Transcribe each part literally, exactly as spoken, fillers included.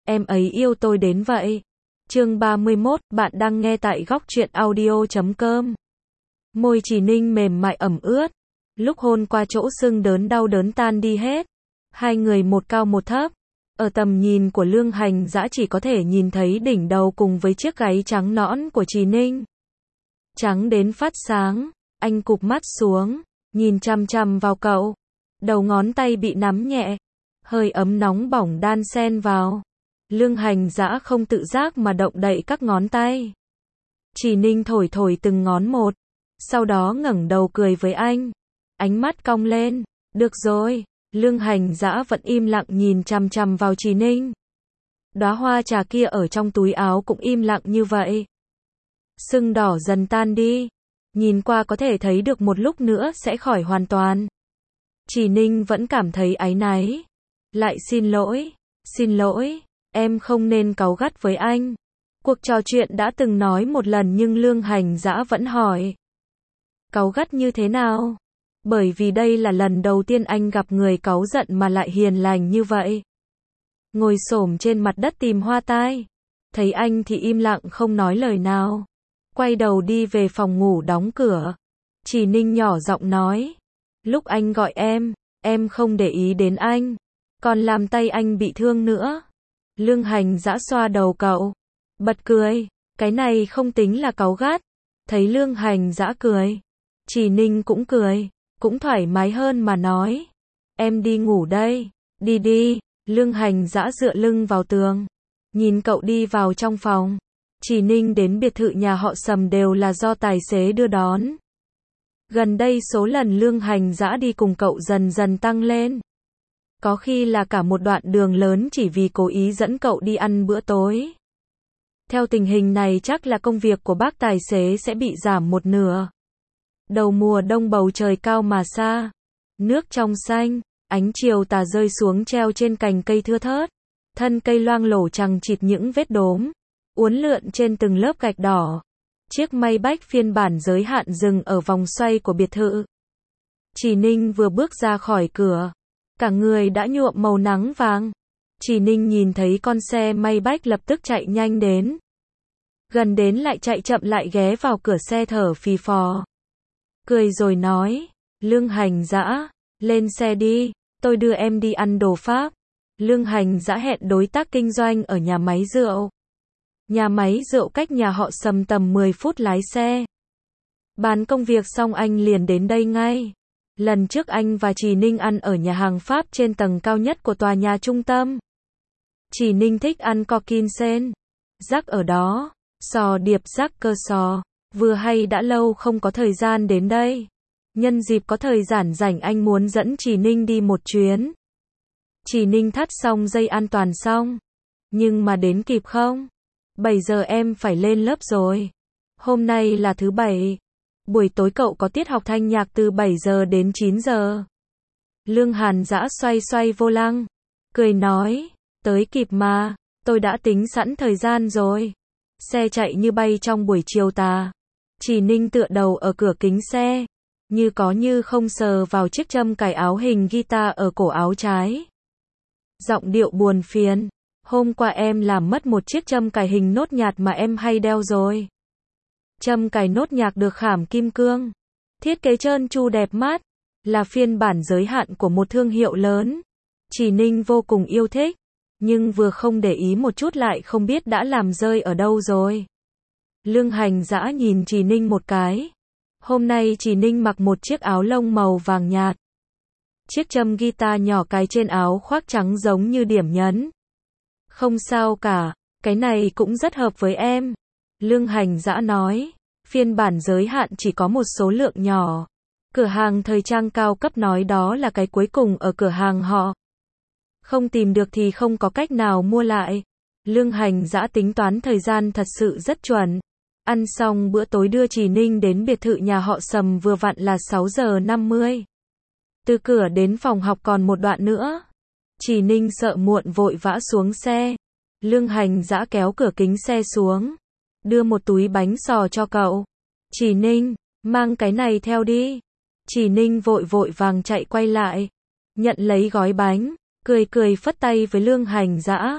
em ấy yêu tôi đến vậy. Chương ba mươi mốt, bạn đang nghe tại góc truyện audio chấm com. Môi Trì Ninh mềm mại ẩm ướt, lúc hôn qua chỗ sưng đớn đau đớn tan đi hết. Hai người một cao một thấp, ở tầm nhìn của Lương Hành Dã chỉ có thể nhìn thấy đỉnh đầu cùng với chiếc gáy trắng nõn của Trì Ninh. Trắng đến phát sáng, anh cụp mắt xuống, nhìn chằm chằm vào cậu. Đầu ngón tay bị nắm nhẹ, hơi ấm nóng bỏng đan xen vào. Lương Hành Dã không tự giác mà động đậy các ngón tay. Trì Ninh thổi thổi từng ngón một, sau đó ngẩng đầu cười với anh. Ánh mắt cong lên, được rồi. Lương Hành Dã vẫn im lặng nhìn chằm chằm vào Trì Ninh. Đóa hoa trà kia ở trong túi áo cũng im lặng như vậy. Sưng đỏ dần tan đi, nhìn qua có thể thấy được một lúc nữa sẽ khỏi hoàn toàn. Trì Ninh vẫn cảm thấy áy náy. Lại xin lỗi, xin lỗi, em không nên cáu gắt với anh. Cuộc trò chuyện đã từng nói một lần nhưng Lương Hành Dã vẫn hỏi. Cáu gắt như thế nào? Bởi vì đây là lần đầu tiên anh gặp người cáu giận mà lại hiền lành như vậy. Ngồi xổm trên mặt đất tìm hoa tai. Thấy anh thì im lặng không nói lời nào. Quay đầu đi về phòng ngủ đóng cửa. Trì Ninh nhỏ giọng nói. Lúc anh gọi em, em không để ý đến anh. Còn làm tay anh bị thương nữa. Lương Hành Dã xoa đầu cậu. Bật cười. Cái này không tính là cáu gắt. Thấy Lương Hành Dã cười. Trì Ninh cũng cười. Cũng thoải mái hơn mà nói. Em đi ngủ đây. Đi đi. Lương Hành Dã dựa lưng vào tường. Nhìn cậu đi vào trong phòng. Trì Ninh đến biệt thự nhà họ Sầm đều là do tài xế đưa đón. Gần đây số lần Lương Hành Dã đi cùng cậu dần dần tăng lên. Có khi là cả một đoạn đường lớn chỉ vì cố ý dẫn cậu đi ăn bữa tối. Theo tình hình này chắc là công việc của bác tài xế sẽ bị giảm một nửa. Đầu mùa đông bầu trời cao mà xa. Nước trong xanh, ánh chiều tà rơi xuống treo trên cành cây thưa thớt. Thân cây loang lổ chằng chịt những vết đốm. Uốn lượn trên từng lớp gạch đỏ. Chiếc Maybach phiên bản giới hạn dừng ở vòng xoay của biệt thự. Trì Ninh vừa bước ra khỏi cửa. Cả người đã nhuộm màu nắng vàng. Trì Ninh nhìn thấy con xe Maybach lập tức chạy nhanh đến. Gần đến lại chạy chậm lại ghé vào cửa xe thở phì phò. Cười rồi nói. Lương Hành Dã, lên xe đi, tôi đưa em đi ăn đồ Pháp. Lương Hành Dã hẹn đối tác kinh doanh ở nhà máy rượu. Nhà máy rượu cách nhà họ Sầm tầm mười phút lái xe. Bán công việc xong anh liền đến đây ngay. Lần trước anh và Trì Ninh ăn ở nhà hàng Pháp trên tầng cao nhất của tòa nhà trung tâm. Trì Ninh thích ăn coquin sen. Rắc ở đó. Sò điệp rắc cơ sò. Vừa hay đã lâu không có thời gian đến đây. Nhân dịp có thời gian rảnh anh muốn dẫn Trì Ninh đi một chuyến. Trì Ninh thắt xong dây an toàn xong. Nhưng mà đến kịp không? bảy giờ em phải lên lớp rồi. Hôm nay là thứ bảy. Buổi tối cậu có tiết học thanh nhạc từ bảy giờ đến chín giờ. Lương Hành Dã xoay xoay vô lăng. Cười nói. Tới kịp mà. Tôi đã tính sẵn thời gian rồi. Xe chạy như bay trong buổi chiều tà. Trì Ninh tựa đầu ở cửa kính xe. Như có như không sờ vào chiếc châm cài áo hình guitar ở cổ áo trái. Giọng điệu buồn phiền. Hôm qua em làm mất một chiếc châm cài hình nốt nhạc mà em hay đeo rồi. Châm cài nốt nhạc được khảm kim cương. Thiết kế trơn tru đẹp mắt. Là phiên bản giới hạn của một thương hiệu lớn. Trì Ninh vô cùng yêu thích. Nhưng vừa không để ý một chút lại không biết đã làm rơi ở đâu rồi. Lương Hành Dã nhìn Trì Ninh một cái. Hôm nay Trì Ninh mặc một chiếc áo lông màu vàng nhạt. Chiếc châm guitar nhỏ cài trên áo khoác trắng giống như điểm nhấn. Không sao cả, cái này cũng rất hợp với em. Lương Hành Dã nói, phiên bản giới hạn chỉ có một số lượng nhỏ. Cửa hàng thời trang cao cấp nói đó là cái cuối cùng ở cửa hàng họ. Không tìm được thì không có cách nào mua lại. Lương Hành Dã tính toán thời gian thật sự rất chuẩn. Ăn xong bữa tối đưa Trì Ninh đến biệt thự nhà họ Sầm vừa vặn là sáu giờ năm mươi. Từ cửa đến phòng học còn một đoạn nữa. Trì Ninh sợ muộn vội vã xuống xe. Lương Hành Dã kéo cửa kính xe xuống. Đưa một túi bánh xò cho cậu. Trì Ninh, mang cái này theo đi. Trì Ninh vội vội vàng chạy quay lại. Nhận lấy gói bánh. Cười cười phất tay với Lương Hành Dã.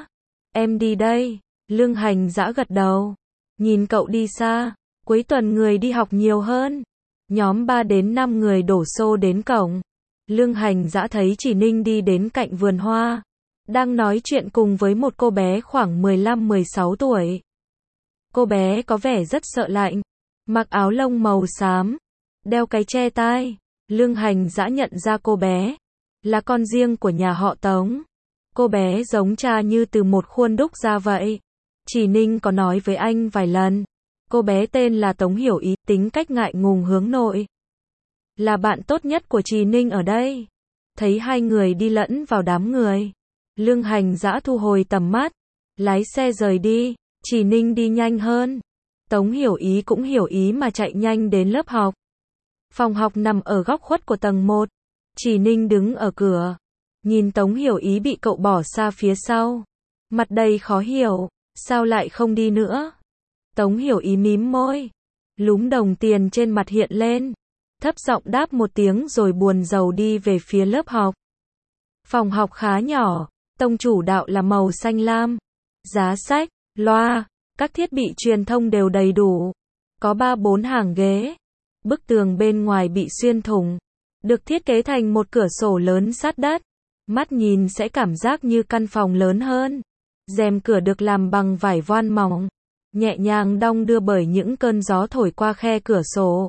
Em đi đây. Lương Hành Dã gật đầu. Nhìn cậu đi xa. Cuối tuần người đi học nhiều hơn. Nhóm ba đến năm người đổ xô đến cổng. Lương Hành Dã thấy Chỉ Ninh đi đến cạnh vườn hoa. Đang nói chuyện cùng với một cô bé khoảng mười lăm mười sáu tuổi. Cô bé có vẻ rất sợ lạnh. Mặc áo lông màu xám. Đeo cái che tai. Lương Hành Dã nhận ra cô bé. Là con riêng của nhà họ Tống. Cô bé giống cha như từ một khuôn đúc ra vậy. Chỉ Ninh có nói với anh vài lần. Cô bé tên là Tống Hiểu Ý, tính cách ngại ngùng hướng nội. Là bạn tốt nhất của Chỉ Ninh ở đây. Thấy hai người đi lẫn vào đám người. Lương Hành Dã thu hồi tầm mắt. Lái xe rời đi. Chỉ Ninh đi nhanh hơn. Tống Hiểu Ý cũng hiểu ý mà chạy nhanh đến lớp học. Phòng học nằm ở góc khuất của tầng một. Chỉ Ninh đứng ở cửa. Nhìn Tống Hiểu Ý bị cậu bỏ xa phía sau. Mặt đầy khó hiểu. Sao lại không đi nữa? Tống Hiểu Ý mím môi. Lúm đồng tiền trên mặt hiện lên. Thấp giọng đáp một tiếng rồi buồn rầu đi về phía lớp học. Phòng học khá nhỏ. Tông chủ đạo là màu xanh lam. Giá sách, loa, các thiết bị truyền thông đều đầy đủ. Có ba bốn hàng ghế. Bức tường bên ngoài bị xuyên thủng. Được thiết kế thành một cửa sổ lớn sát đất. Mắt nhìn sẽ cảm giác như căn phòng lớn hơn. Rèm cửa được làm bằng vải voan mỏng. Nhẹ nhàng đong đưa bởi những cơn gió thổi qua khe cửa sổ.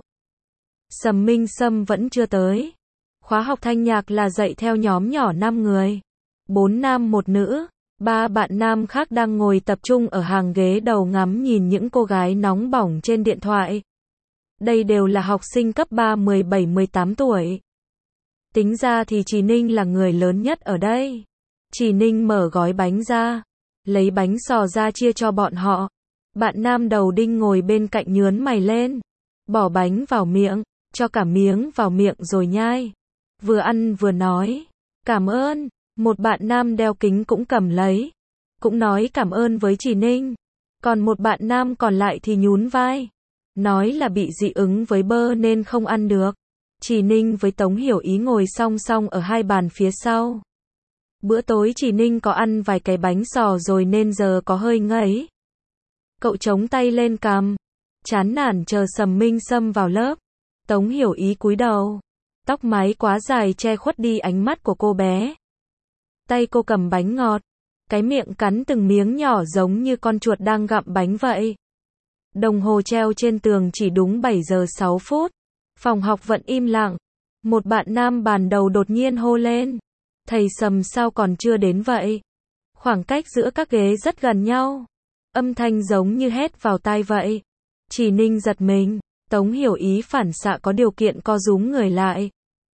Sầm Minh Sâm vẫn chưa tới. Khóa học thanh nhạc là dạy theo nhóm nhỏ năm người. Bốn nam một nữ. Ba bạn nam khác đang ngồi tập trung ở hàng ghế đầu ngắm nhìn những cô gái nóng bỏng trên điện thoại. Đây đều là học sinh cấp ba mười bảy mười tám tuổi. Tính ra thì Chỉ Ninh là người lớn nhất ở đây. Chỉ Ninh mở gói bánh ra. Lấy bánh xò ra chia cho bọn họ. Bạn nam đầu đinh ngồi bên cạnh nhướn mày lên. Bỏ bánh vào miệng. Cho cả miếng vào miệng rồi nhai. Vừa ăn vừa nói. Cảm ơn. Một bạn nam đeo kính cũng cầm lấy. Cũng nói cảm ơn với Chỉ Ninh. Còn một bạn nam còn lại thì nhún vai. Nói là bị dị ứng với bơ nên không ăn được. Chỉ Ninh với Tống Hiểu Ý ngồi song song ở hai bàn phía sau. Bữa tối Chỉ Ninh có ăn vài cái bánh xò rồi nên giờ có hơi ngấy. Cậu chống tay lên cằm. Chán nản chờ Sầm Minh Sâm vào lớp. Tống Hiểu Ý cúi đầu. Tóc mái quá dài che khuất đi ánh mắt của cô bé. Tay cô cầm bánh ngọt. Cái miệng cắn từng miếng nhỏ giống như con chuột đang gặm bánh vậy. Đồng hồ treo trên tường chỉ đúng bảy giờ sáu phút. Phòng học vẫn im lặng. Một bạn nam bàn đầu đột nhiên hô lên. Thầy Sầm sao còn chưa đến vậy? Khoảng cách giữa các ghế rất gần nhau. Âm thanh giống như hét vào tai vậy. Chỉ Ninh giật mình. Tống Hiểu Ý phản xạ có điều kiện co rúm người lại.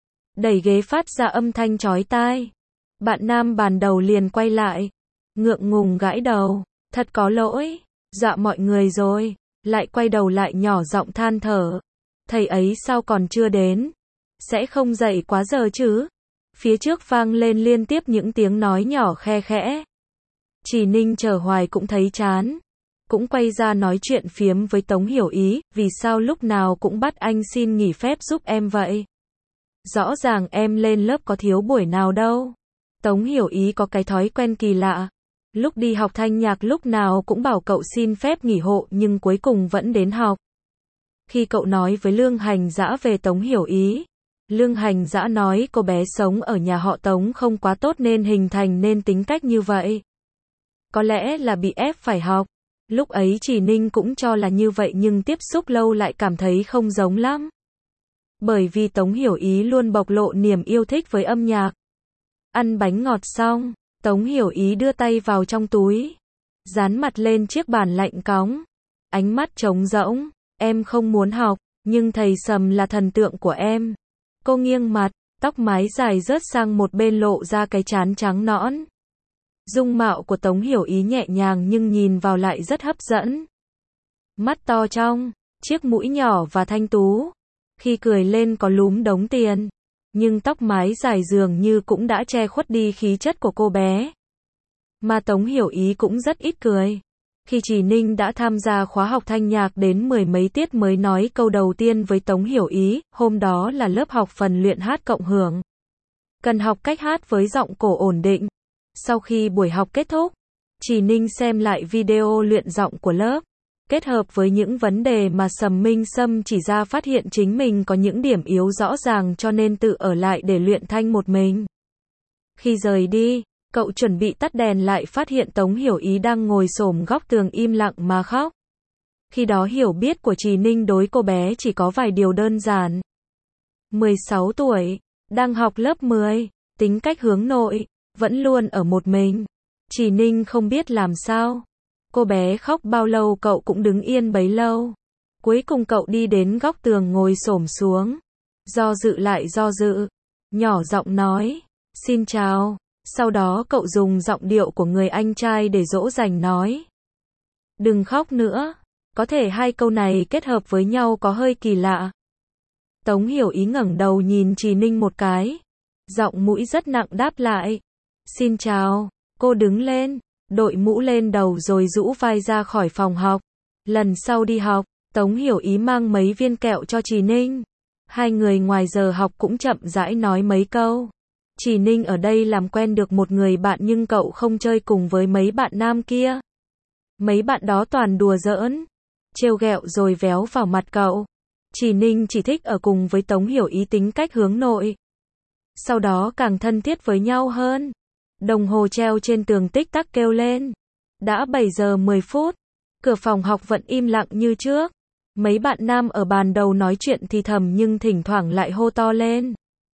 Đẩy ghế phát ra âm thanh chói tai. Bạn nam bàn đầu liền quay lại. Ngượng ngùng gãi đầu. Thật có lỗi. Dọa mọi người rồi. Lại quay đầu lại nhỏ giọng than thở. Thầy ấy sao còn chưa đến? Sẽ không dậy quá giờ chứ? Phía trước vang lên liên tiếp những tiếng nói nhỏ khe khẽ. Chỉ Ninh chờ hoài cũng thấy chán. Cũng quay ra nói chuyện phiếm với Tống Hiểu Ý. Vì sao lúc nào cũng bắt anh xin nghỉ phép giúp em vậy? Rõ ràng em lên lớp có thiếu buổi nào đâu. Tống Hiểu Ý có cái thói quen kỳ lạ. Lúc đi học thanh nhạc lúc nào cũng bảo cậu xin phép nghỉ hộ nhưng cuối cùng vẫn đến học. Khi cậu nói với Lương Hành Dã về Tống Hiểu Ý, Lương Hành Dã nói cô bé sống ở nhà họ Tống không quá tốt nên hình thành nên tính cách như vậy. Có lẽ là bị ép phải học. Lúc ấy Chỉ Ninh cũng cho là như vậy nhưng tiếp xúc lâu lại cảm thấy không giống lắm. Bởi vì Tống Hiểu Ý luôn bộc lộ niềm yêu thích với âm nhạc. Ăn bánh ngọt xong, Tống Hiểu Ý đưa tay vào trong túi. Dán mặt lên chiếc bàn lạnh cóng. Ánh mắt trống rỗng. Em không muốn học, nhưng thầy Sầm là thần tượng của em. Cô nghiêng mặt, tóc mái dài rớt sang một bên lộ ra cái trán trắng nõn. Dung mạo của Tống Hiểu Ý nhẹ nhàng nhưng nhìn vào lại rất hấp dẫn. Mắt to trong, chiếc mũi nhỏ và thanh tú. Khi cười lên có lúm đống tiền. Nhưng tóc mái dài dường như cũng đã che khuất đi khí chất của cô bé. Mà Tống Hiểu Ý cũng rất ít cười. Khi Chỉ Ninh đã tham gia khóa học thanh nhạc đến mười mấy tiết mới nói câu đầu tiên với Tống Hiểu Ý, hôm đó là lớp học phần luyện hát cộng hưởng. Cần học cách hát với giọng cổ ổn định. Sau khi buổi học kết thúc, Chỉ Ninh xem lại video luyện giọng của lớp, kết hợp với những vấn đề mà Sầm Minh Sâm chỉ ra phát hiện chính mình có những điểm yếu rõ ràng cho nên tự ở lại để luyện thanh một mình. Khi rời đi, cậu chuẩn bị tắt đèn lại phát hiện Tống Hiểu Ý đang ngồi xổm góc tường im lặng mà khóc. Khi đó hiểu biết của Chỉ Ninh đối cô bé chỉ có vài điều đơn giản. mười sáu tuổi, đang học lớp mười, tính cách hướng nội, vẫn luôn ở một mình. Chỉ Ninh không biết làm sao. Cô bé khóc bao lâu cậu cũng đứng yên bấy lâu. Cuối cùng cậu đi đến góc tường ngồi xổm xuống. Do dự lại do dự. Nhỏ giọng nói, xin chào. Sau đó cậu dùng giọng điệu của người anh trai để dỗ dành nói. Đừng khóc nữa. Có thể hai câu này kết hợp với nhau có hơi kỳ lạ. Tống Hiểu Ý ngẩng đầu nhìn Chỉ Ninh một cái. Giọng mũi rất nặng đáp lại. Xin chào. Cô đứng lên, đội mũ lên đầu rồi rũ vai ra khỏi phòng học. Lần sau đi học, Tống Hiểu Ý mang mấy viên kẹo cho Chỉ Ninh. Hai người ngoài giờ học cũng chậm rãi nói mấy câu. Chỉ Ninh ở đây làm quen được một người bạn nhưng cậu không chơi cùng với mấy bạn nam kia. Mấy bạn đó toàn đùa giỡn, trêu ghẹo rồi véo vào mặt cậu. Chỉ Ninh chỉ thích ở cùng với Tống Hiểu Ý tính cách hướng nội. Sau đó càng thân thiết với nhau hơn. Đồng hồ treo trên tường tích tắc kêu lên. Đã bảy giờ mười phút. Cửa phòng học vẫn im lặng như trước. Mấy bạn nam ở bàn đầu nói chuyện thì thầm nhưng thỉnh thoảng lại hô to lên.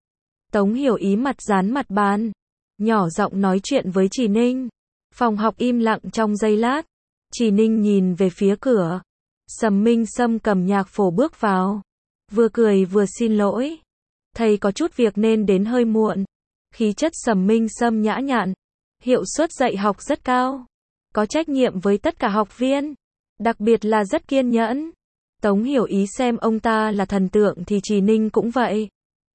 Tống Hiểu Ý mặt dán mặt bàn, nhỏ giọng nói chuyện với Chỉ Ninh. Phòng học im lặng trong giây lát. Chỉ Ninh nhìn về phía cửa. Sầm Minh Sâm cầm nhạc phổ bước vào. Vừa cười vừa xin lỗi. Thầy có chút việc nên đến hơi muộn. Khí chất Sầm Minh Sâm nhã nhặn. Hiệu suất dạy học rất cao. Có trách nhiệm với tất cả học viên. Đặc biệt là rất kiên nhẫn. Tống Hiểu Ý xem ông ta là thần tượng thì Chỉ Ninh cũng vậy.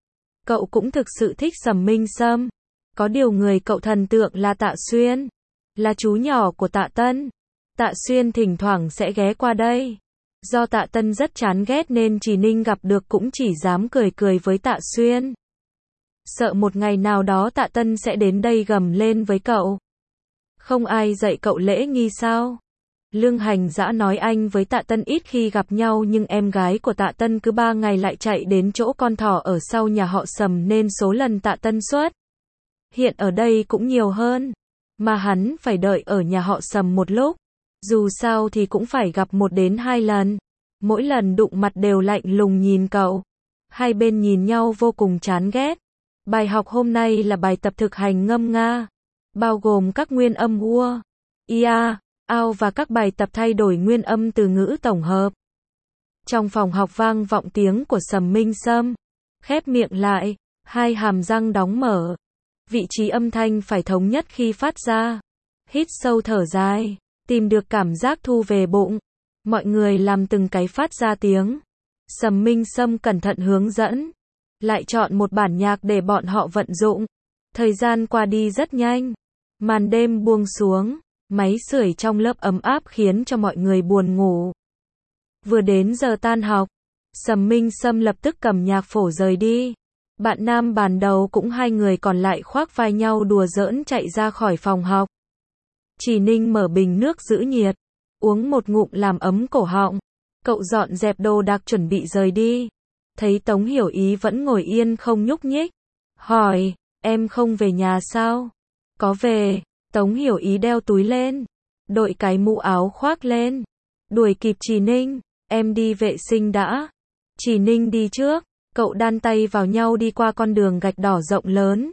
Cậu cũng thực sự thích Sầm Minh Sâm. Có điều người cậu thần tượng là Tạ Xuyên. Là chú nhỏ của Tạ Tân. Tạ Xuyên thỉnh thoảng sẽ ghé qua đây. Do Tạ Tân rất chán ghét nên Chỉ Ninh gặp được cũng chỉ dám cười cười với Tạ Xuyên. Sợ một ngày nào đó Tạ Tân sẽ đến đây gầm lên với cậu. Không ai dạy cậu lễ nghi sao? Lương Hành Dã nói anh với Tạ Tân ít khi gặp nhau nhưng em gái của Tạ Tân cứ ba ngày lại chạy đến chỗ con thỏ ở sau nhà họ Sầm nên số lần Tạ Tân xuất hiện ở đây cũng nhiều hơn. Mà hắn phải đợi ở nhà họ Sầm một lúc. Dù sao thì cũng phải gặp một đến hai lần. Mỗi lần đụng mặt đều lạnh lùng nhìn cậu. Hai bên nhìn nhau vô cùng chán ghét. Bài học hôm nay là bài tập thực hành ngâm nga. Bao gồm các nguyên âm ua, ia, ao và các bài tập thay đổi nguyên âm từ ngữ tổng hợp. Trong phòng học vang vọng tiếng của Sầm Minh Sâm. Khép miệng lại, hai hàm răng đóng mở. Vị trí âm thanh phải thống nhất khi phát ra. Hít sâu thở dài, tìm được cảm giác thu về bụng. Mọi người làm từng cái phát ra tiếng. Sầm Minh Sâm cẩn thận hướng dẫn. Lại chọn một bản nhạc để bọn họ vận dụng. Thời gian qua đi rất nhanh. Màn đêm buông xuống. Máy sưởi trong lớp ấm áp khiến cho mọi người buồn ngủ. Vừa đến giờ tan học. Sầm Minh Sâm lập tức cầm nhạc phổ rời đi. Bạn nam bàn đầu cũng hai người còn lại khoác vai nhau đùa giỡn chạy ra khỏi phòng học. Chỉ Ninh mở bình nước giữ nhiệt. Uống một ngụm làm ấm cổ họng. Cậu dọn dẹp đồ đạc chuẩn bị rời đi. Thấy Tống Hiểu Ý vẫn ngồi yên không nhúc nhích. Hỏi, em không về nhà sao? Có về. Tống Hiểu Ý đeo túi lên. Đội cái mũ áo khoác lên. Đuổi kịp Chỉ Ninh. Em đi vệ sinh đã. Chỉ Ninh đi trước. Cậu đan tay vào nhau đi qua con đường gạch đỏ rộng lớn.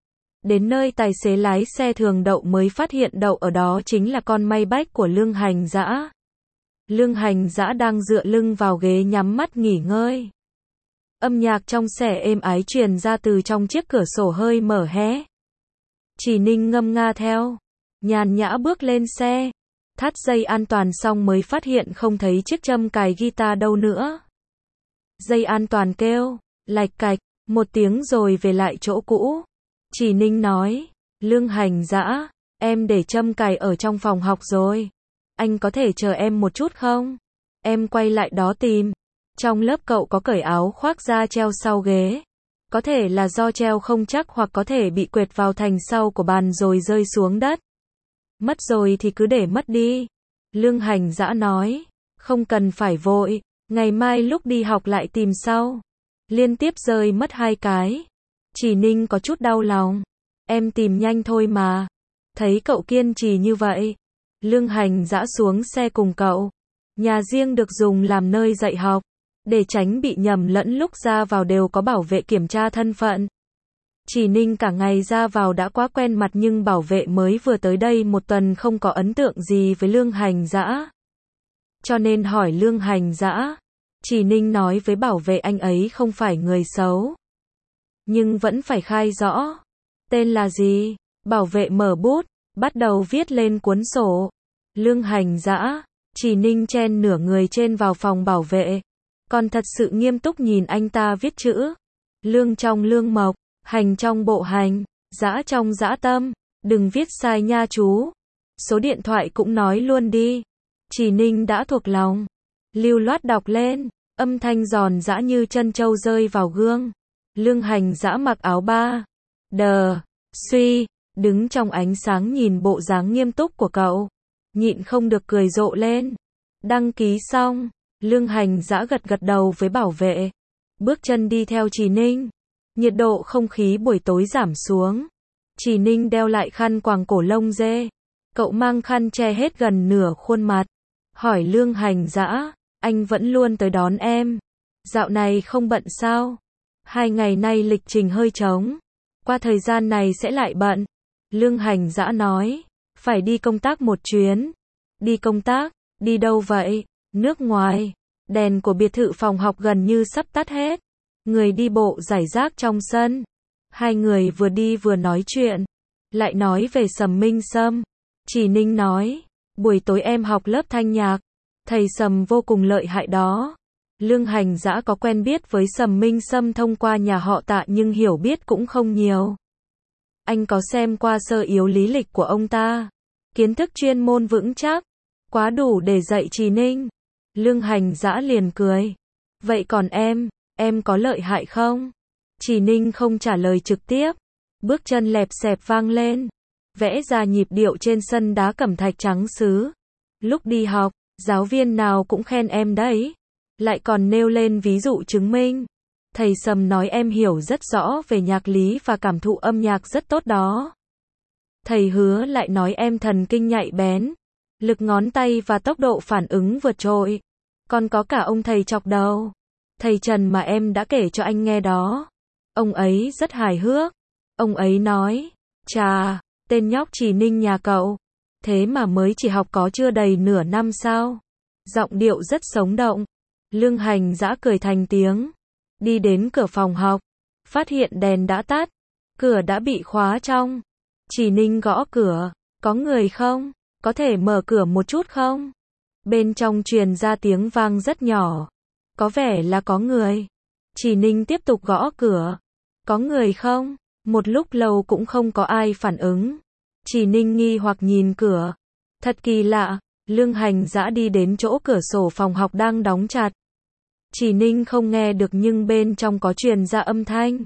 Đến nơi tài xế lái xe thường đậu mới phát hiện đậu ở đó chính là con Maybach của Lương Hành Dã. Lương Hành Dã đang dựa lưng vào ghế nhắm mắt nghỉ ngơi. Âm nhạc trong xe êm ái truyền ra từ trong chiếc cửa sổ hơi mở hé. Chỉ Ninh ngâm nga theo. Nhàn nhã bước lên xe. Thắt dây an toàn xong mới phát hiện không thấy chiếc châm cài guitar đâu nữa. Dây an toàn kêu, lạch cạch, một tiếng rồi về lại chỗ cũ. Chỉ Ninh nói, Lương Hành Dã, em để châm cài ở trong phòng học rồi. Anh có thể chờ em một chút không? Em quay lại đó tìm. Trong lớp cậu có cởi áo khoác ra treo sau ghế. Có thể là do treo không chắc hoặc có thể bị quệt vào thành sau của bàn rồi rơi xuống đất. Mất rồi thì cứ để mất đi. Lương Hành Dã nói. Không cần phải vội, ngày mai lúc đi học lại tìm sau. Liên tiếp rơi mất hai cái. Chỉ Ninh có chút đau lòng. Em tìm nhanh thôi mà. Thấy cậu kiên trì như vậy. Lương Hành Dã xuống xe cùng cậu. Nhà riêng được dùng làm nơi dạy học. Để tránh bị nhầm lẫn lúc ra vào đều có bảo vệ kiểm tra thân phận. Chỉ Ninh cả ngày ra vào đã quá quen mặt nhưng bảo vệ mới vừa tới đây một tuần không có ấn tượng gì với Lương Hành Dã. Cho nên hỏi Lương Hành Dã. Chỉ Ninh nói với bảo vệ anh ấy không phải người xấu. Nhưng vẫn phải khai rõ. Tên là gì? Bảo vệ mở bút, bắt đầu viết lên cuốn sổ. Lương Hành Dã. Chỉ Ninh chen nửa người trên vào phòng bảo vệ. Còn thật sự nghiêm túc nhìn anh ta viết chữ. Lương trong lương mộc, hành trong bộ hành, dã trong dã tâm. Đừng viết sai nha chú. Số điện thoại cũng nói luôn đi. Chỉ Ninh đã thuộc lòng. Lưu loát đọc lên. Âm thanh giòn giã như chân trâu rơi vào gương. Lương Hành Dã mặc áo ba. Đờ. Suy. Đứng trong ánh sáng nhìn bộ dáng nghiêm túc của cậu. Nhịn không được cười rộ lên. Đăng ký xong. Lương Hành Dã gật gật đầu với bảo vệ. Bước chân đi theo Chỉ Ninh. Nhiệt độ không khí buổi tối giảm xuống. Chỉ Ninh đeo lại khăn quàng cổ lông dê. Cậu mang khăn che hết gần nửa khuôn mặt. Hỏi Lương Hành Dã. Anh vẫn luôn tới đón em. Dạo này không bận sao? Hai ngày nay lịch trình hơi trống. Qua thời gian này sẽ lại bận. Lương Hành Dã nói. Phải đi công tác một chuyến. Đi công tác? Đi đâu vậy? Nước ngoài. Đèn của biệt thự phòng học gần như sắp tắt hết. Người đi bộ rải rác trong sân. Hai người vừa đi vừa nói chuyện. Lại nói về Sầm Minh Sâm. Chỉ Ninh nói. Buổi tối em học lớp thanh nhạc. Thầy Sầm vô cùng lợi hại đó. Lương Hành Dã có quen biết với Sầm Minh Sâm thông qua nhà họ Tạ nhưng hiểu biết cũng không nhiều. Anh có xem qua sơ yếu lý lịch của ông ta. Kiến thức chuyên môn vững chắc. Quá đủ để dạy Chỉ Ninh. Lương Hành Dã liền cười. Vậy còn em, em có lợi hại không? Chỉ Ninh không trả lời trực tiếp. Bước chân lẹp xẹp vang lên. Vẽ ra nhịp điệu trên sân đá cẩm thạch trắng sứ. Lúc đi học, giáo viên nào cũng khen em đấy. Lại còn nêu lên ví dụ chứng minh. Thầy Sầm nói em hiểu rất rõ về nhạc lý và cảm thụ âm nhạc rất tốt đó. Thầy Hứa lại nói em thần kinh nhạy bén. Lực ngón tay và tốc độ phản ứng vượt trội. Còn có cả ông thầy chọc đầu. Thầy Trần mà em đã kể cho anh nghe đó. Ông ấy rất hài hước. Ông ấy nói. Chà, tên nhóc Chỉ Ninh nhà cậu. Thế mà mới chỉ học có chưa đầy nửa năm sao? Giọng điệu rất sống động. Lương Hành Dã cười thành tiếng. Đi đến cửa phòng học. Phát hiện đèn đã tắt. Cửa đã bị khóa trong. Chỉ Ninh gõ cửa. Có người không? Có thể mở cửa một chút không? Bên trong truyền ra tiếng vang rất nhỏ. Có vẻ là có người. Chỉ Ninh tiếp tục gõ cửa. Có người không? Một lúc lâu cũng không có ai phản ứng. Chỉ Ninh nghi hoặc nhìn cửa. Thật kỳ lạ. Lương Hành Dã đi đến chỗ cửa sổ phòng học đang đóng chặt. Chỉ Ninh không nghe được nhưng bên trong có truyền ra âm thanh.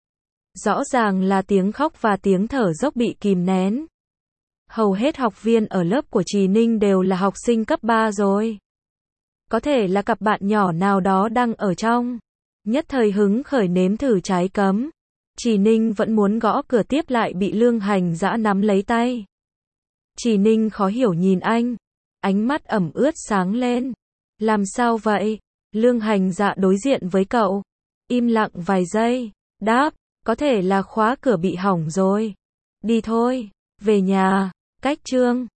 Rõ ràng là tiếng khóc và tiếng thở dốc bị kìm nén. Hầu hết học viên ở lớp của Chỉ Ninh đều là học sinh cấp ba rồi. Có thể là cặp bạn nhỏ nào đó đang ở trong. Nhất thời hứng khởi nếm thử trái cấm. Chỉ Ninh vẫn muốn gõ cửa tiếp lại bị Lương Hành Dã nắm lấy tay. Chỉ Ninh khó hiểu nhìn anh. Ánh mắt ẩm ướt sáng lên. Làm sao vậy? Lương Hành Dã đối diện với cậu. Im lặng vài giây. Đáp, có thể là khóa cửa bị hỏng rồi. Đi thôi, về nhà. Cách chương